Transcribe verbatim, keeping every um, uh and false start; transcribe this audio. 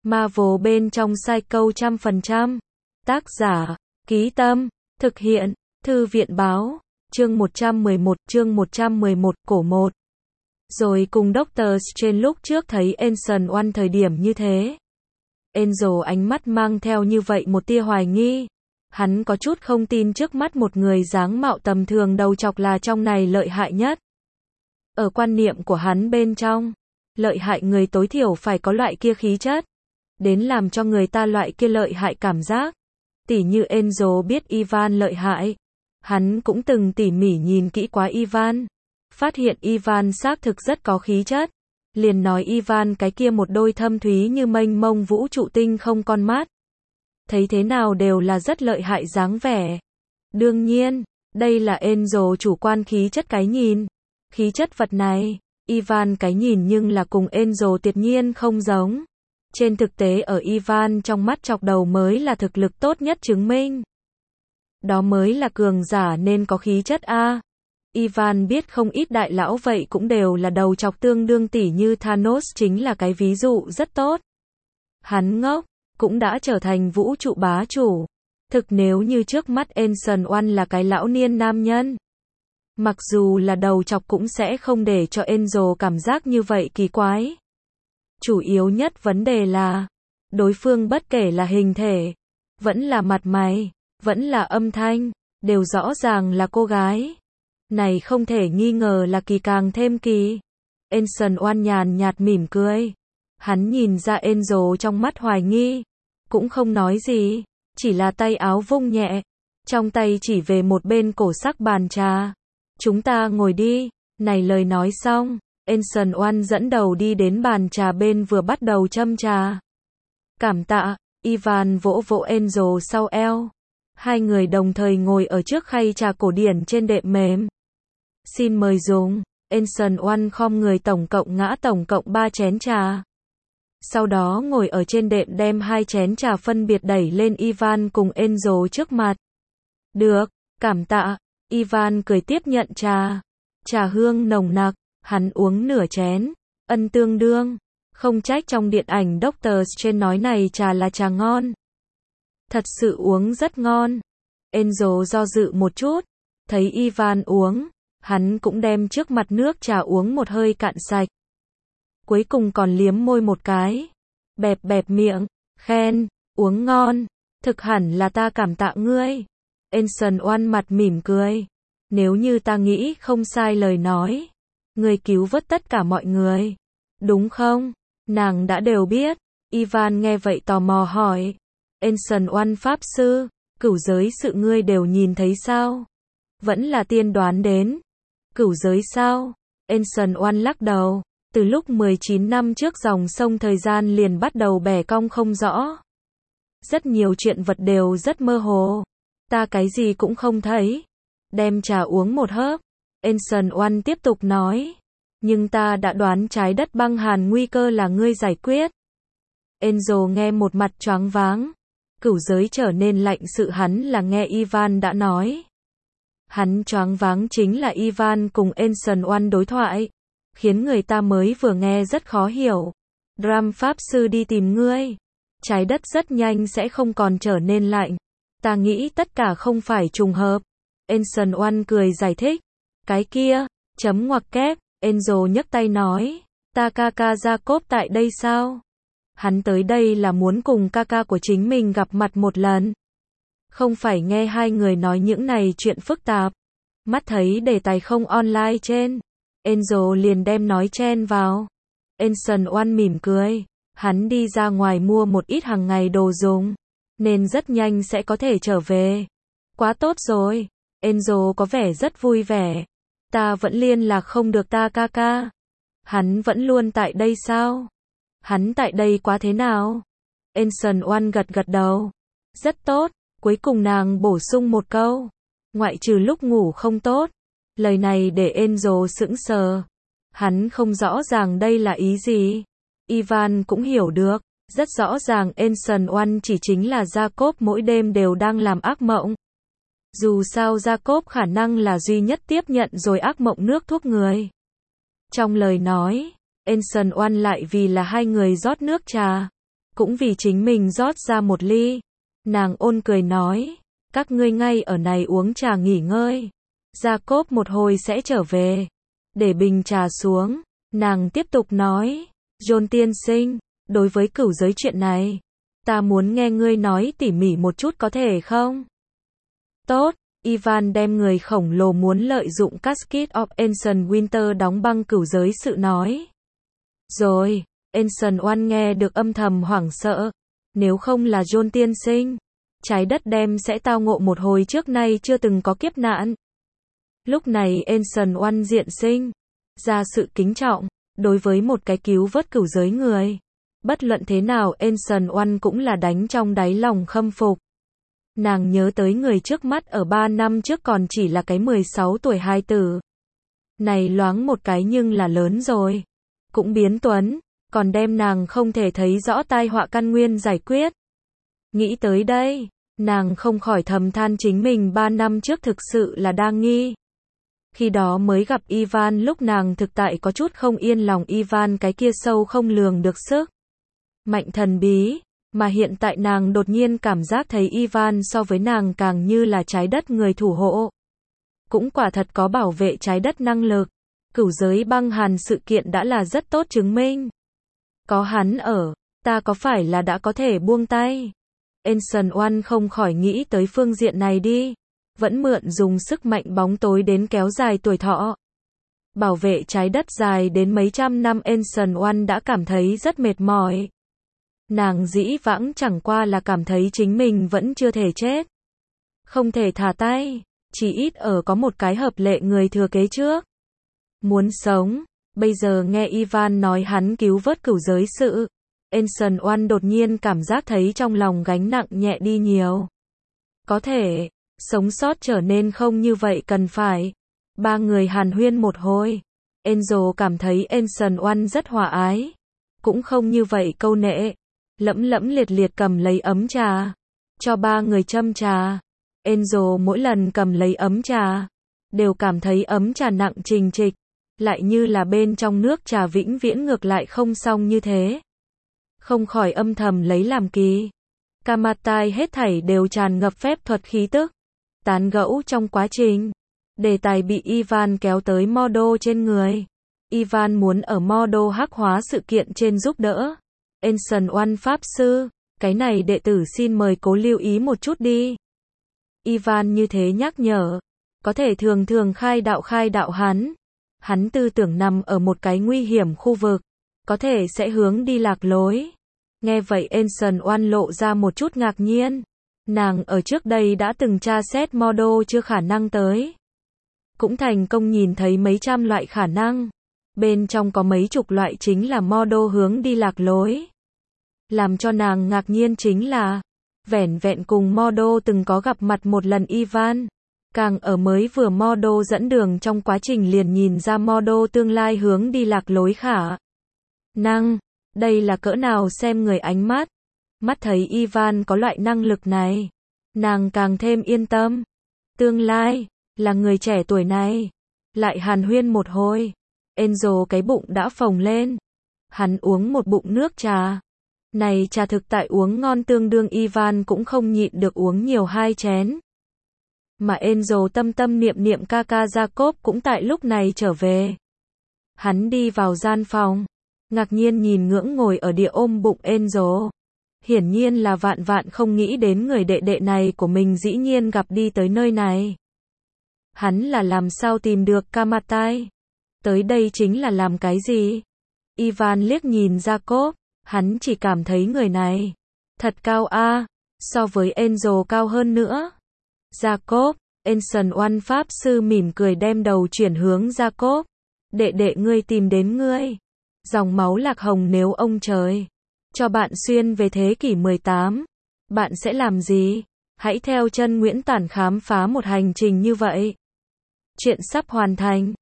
Marvel bên trong Psycho trăm phần trăm. Tác giả, Ký Tâm, thực hiện, Thư viện báo, chương một trăm mười một, chương một trăm mười một, cổ một. Rồi cùng Doctor Strange lúc trước thấy Ancient One thời điểm như thế. Angel ánh mắt mang theo như vậy một tia hoài nghi. Hắn có chút không tin trước mắt một người dáng mạo tầm thường đầu chọc là trong này lợi hại nhất. Ở quan niệm của hắn bên trong, lợi hại người tối thiểu phải có loại kia khí chất, đến làm cho người ta loại kia lợi hại cảm giác. Tỉ như Angel biết Ivan lợi hại, hắn cũng từng tỉ mỉ nhìn kỹ quá Ivan, phát hiện Ivan xác thực rất có khí chất, liền nói Ivan cái kia một đôi thâm thúy như mênh mông vũ trụ tinh không con mắt, thấy thế nào đều là rất lợi hại dáng vẻ. Đương nhiên, đây là Angel chủ quan khí chất cái nhìn. Khí chất vật này, Ivan cái nhìn nhưng là cùng Angel tuyệt nhiên không giống. Trên thực tế ở Ivan trong mắt chọc đầu mới là thực lực tốt nhất chứng minh. Đó mới là cường giả nên có khí chất a. Ivan biết không ít đại lão vậy cũng đều là đầu chọc tương đương tỷ như Thanos chính là cái ví dụ rất tốt. Hắn ngốc, cũng đã trở thành vũ trụ bá chủ. Thực nếu như trước mắt Ancient One là cái lão niên nam nhân, mặc dù là đầu chọc cũng sẽ không để cho Angel cảm giác như vậy kỳ quái. Chủ yếu nhất vấn đề là, đối phương bất kể là hình thể, vẫn là mặt mày, vẫn là âm thanh, đều rõ ràng là cô gái. Này không thể nghi ngờ là kỳ càng thêm kỳ. Ancient One nhàn nhạt mỉm cười. Hắn nhìn ra Angel trong mắt hoài nghi, cũng không nói gì, chỉ là tay áo vung nhẹ, trong tay chỉ về một bên cổ sắc bàn trà. Chúng ta ngồi đi. Này lời nói xong, Ancient One dẫn đầu đi đến bàn trà bên vừa bắt đầu châm trà. Cảm tạ, Ivan vỗ vỗ Angel sau eo. Hai người đồng thời ngồi ở trước khay trà cổ điển trên đệm mềm. Xin mời dùng. Ancient One khom người tổng cộng ngã tổng cộng ba chén trà. Sau đó ngồi ở trên đệm đem hai chén trà phân biệt đẩy lên Ivan cùng Angel trước mặt. Được, cảm tạ. Ivan cười tiếp nhận trà. Trà hương nồng nặc, hắn uống nửa chén, ân tương đương. Không trách trong điện ảnh Doctor Strange nói này trà là trà ngon. Thật sự uống rất ngon. Angel do dự một chút, thấy Ivan uống, hắn cũng đem trước mặt nước trà uống một hơi cạn sạch. Cuối cùng còn liếm môi một cái, bẹp bẹp miệng, khen, uống ngon, thực hẳn là ta cảm tạ ngươi. Ancient One mặt mỉm cười. Nếu như ta nghĩ không sai lời nói, ngươi cứu vớt tất cả mọi người, đúng không? Nàng đã đều biết. Ivan nghe vậy tò mò hỏi. Ancient One pháp sư, cửu giới sự ngươi đều nhìn thấy sao? Vẫn là tiên đoán đến. Cửu giới sao? Ancient One lắc đầu. Từ lúc mười chín năm trước dòng sông thời gian liền bắt đầu bẻ cong không rõ. Rất nhiều chuyện vật đều rất mơ hồ. Ta cái gì cũng không thấy. Đem trà uống một hớp. Ancient One tiếp tục nói. Nhưng ta đã đoán trái đất băng hàn nguy cơ là ngươi giải quyết. Angel nghe một mặt choáng váng. Cửu giới trở nên lạnh sự hắn là nghe Ivan đã nói. Hắn choáng váng chính là Ivan cùng Ancient One đối thoại. Khiến người ta mới vừa nghe rất khó hiểu. Dram pháp sư đi tìm ngươi. Trái đất rất nhanh sẽ không còn trở nên lạnh. Ta nghĩ tất cả không phải trùng hợp. Ancient One cười giải thích. Cái kia, chấm ngoặc kép, Angel nhấc tay nói. Ta ca ca Jacob tại đây sao? Hắn tới đây là muốn cùng ca ca của chính mình gặp mặt một lần. Không phải nghe hai người nói những này chuyện phức tạp. Mắt thấy đề tài không online trên. Angel liền đem nói chen vào. Ancient One mỉm cười. Hắn đi ra ngoài mua một ít hàng ngày đồ dùng, nên rất nhanh sẽ có thể trở về. Quá tốt rồi. Angel có vẻ rất vui vẻ. Ta vẫn liên lạc không được ta ca ca. Hắn vẫn luôn tại đây sao? Hắn tại đây quá thế nào? Ancient One gật gật đầu. Rất tốt. Cuối cùng nàng bổ sung một câu. Ngoại trừ lúc ngủ không tốt. Lời này để Angel sững sờ. Hắn không rõ ràng đây là ý gì. Ivan cũng hiểu được. Rất rõ ràng Ancient One chỉ chính là Jacob mỗi đêm đều đang làm ác mộng. Dù sao Jacob khả năng là duy nhất tiếp nhận rồi ác mộng nước thuốc người. Trong lời nói, Ancient One lại vì là hai người rót nước trà. cũng vì chính mình rót ra một ly. Nàng ôn cười nói, các ngươi ngay ở này uống trà nghỉ ngơi. Jacob một hồi sẽ trở về. Để bình trà xuống, nàng tiếp tục nói, John tiên sinh, đối với cửu giới chuyện này, ta muốn nghe ngươi nói tỉ mỉ một chút có thể không? Tốt, Ivan đem người khổng lồ muốn lợi dụng Casket of Ancient Winter đóng băng cửu giới sự nói. Rồi, Ancient One nghe được âm thầm hoảng sợ. Nếu không là John tiên sinh, trái đất đem sẽ tao ngộ một hồi trước nay chưa từng có kiếp nạn. Lúc này Ancient One diện sinh ra sự kính trọng, đối với một cái cứu vớt cửu giới người. Bất luận thế nào Ancient One cũng là đánh trong đáy lòng khâm phục. Nàng nhớ tới người trước mắt ở ba năm trước còn chỉ là cái mười sáu tuổi hài tử. Này loáng một cái nhưng là lớn rồi. Cũng biến tuấn, còn đem nàng không thể thấy rõ tai họa căn nguyên giải quyết. Nghĩ tới đây, nàng không khỏi thầm than chính mình ba năm trước thực sự là đa nghi. Khi đó mới gặp Ivan lúc nàng thực tại có chút không yên lòng Ivan cái kia sâu không lường được sức. Mạnh thần bí, mà hiện tại nàng đột nhiên cảm giác thấy Ivan so với nàng càng như là trái đất người thủ hộ. Cũng quả thật có bảo vệ trái đất năng lực. Cửu giới băng hàn sự kiện đã là rất tốt chứng minh. Có hắn ở, ta có phải là đã có thể buông tay? Ancient One không khỏi nghĩ tới phương diện này đi. Vẫn mượn dùng sức mạnh bóng tối đến kéo dài tuổi thọ. Bảo vệ trái đất dài đến mấy trăm năm Ancient One đã cảm thấy rất mệt mỏi. Nàng dĩ vãng chẳng qua là cảm thấy chính mình vẫn chưa thể chết. Không thể thả tay, chỉ ít ở có một cái hợp lệ người thừa kế trước. Muốn sống, bây giờ nghe Ivan nói hắn cứu vớt cửu giới sự. Ancient One đột nhiên cảm giác thấy trong lòng gánh nặng nhẹ đi nhiều. Có thể, sống sót trở nên không như vậy cần phải. Ba người hàn huyên một hồi. Angel cảm thấy Ancient One rất hòa ái. Cũng không như vậy câu nệ. Lẫm lẫm liệt liệt cầm lấy ấm trà. Cho ba người châm trà. Angel mỗi lần cầm lấy ấm trà. Đều cảm thấy ấm trà nặng trình trịch. Lại như là bên trong nước trà vĩnh viễn ngược lại không xong như thế. Không khỏi âm thầm lấy làm kỳ. Kamatai hết thảy đều tràn ngập phép thuật khí tức. Tán gẫu trong quá trình. Đề tài bị Ivan kéo tới Mordo trên người. Ivan muốn ở Mordo hắc hóa sự kiện trên giúp đỡ. Ancient One Pháp Sư, cái này đệ tử xin mời cố lưu ý một chút đi. Ivan như thế nhắc nhở. Có thể thường thường khai đạo khai đạo hắn. Hắn tư tưởng nằm ở một cái nguy hiểm khu vực. Có thể sẽ hướng đi lạc lối. Nghe vậy Ancient One lộ ra một chút ngạc nhiên. Nàng ở trước đây đã từng tra xét Mordo chưa khả năng tới. Cũng thành công nhìn thấy mấy trăm loại khả năng. Bên trong có mấy chục loại chính là Mordo hướng đi lạc lối. Làm cho nàng ngạc nhiên chính là, vẻn vẹn cùng Mordo từng có gặp mặt một lần Ivan. Càng ở mới vừa Mordo dẫn đường trong quá trình liền nhìn ra Mordo tương lai hướng đi lạc lối khả năng. Đây là cỡ nào xem người ánh mắt. Mắt thấy Ivan có loại năng lực này. Nàng càng thêm yên tâm. Tương lai, là người trẻ tuổi này. Lại hàn huyên một hồi. Angel cái bụng đã phồng lên. Hắn uống một bụng nước trà. Này trà thực tại uống ngon tương đương Ivan cũng không nhịn được uống nhiều hai chén. Mà Angel tâm tâm niệm niệm ca ca Jacob cũng tại lúc này trở về. Hắn đi vào gian phòng. Ngạc nhiên nhìn ngưỡng ngồi ở địa ôm bụng Angel. Hiển nhiên là vạn vạn không nghĩ đến người đệ đệ này của mình dĩ nhiên gặp đi tới nơi này. Hắn là làm sao tìm được Kamatai? Tới đây chính là làm cái gì? Ivan liếc nhìn Jacob, hắn chỉ cảm thấy người này thật cao a, so với Angel cao hơn nữa. Jacob, Ancient One Pháp Sư mỉm cười đem đầu chuyển hướng Jacob. Đệ đệ ngươi tìm đến ngươi. Dòng máu lạc hồng nếu ông trời cho bạn xuyên về thế kỷ mười tám, bạn sẽ làm gì? Hãy theo chân Nguyễn Tản khám phá một hành trình như vậy. Chuyện sắp hoàn thành.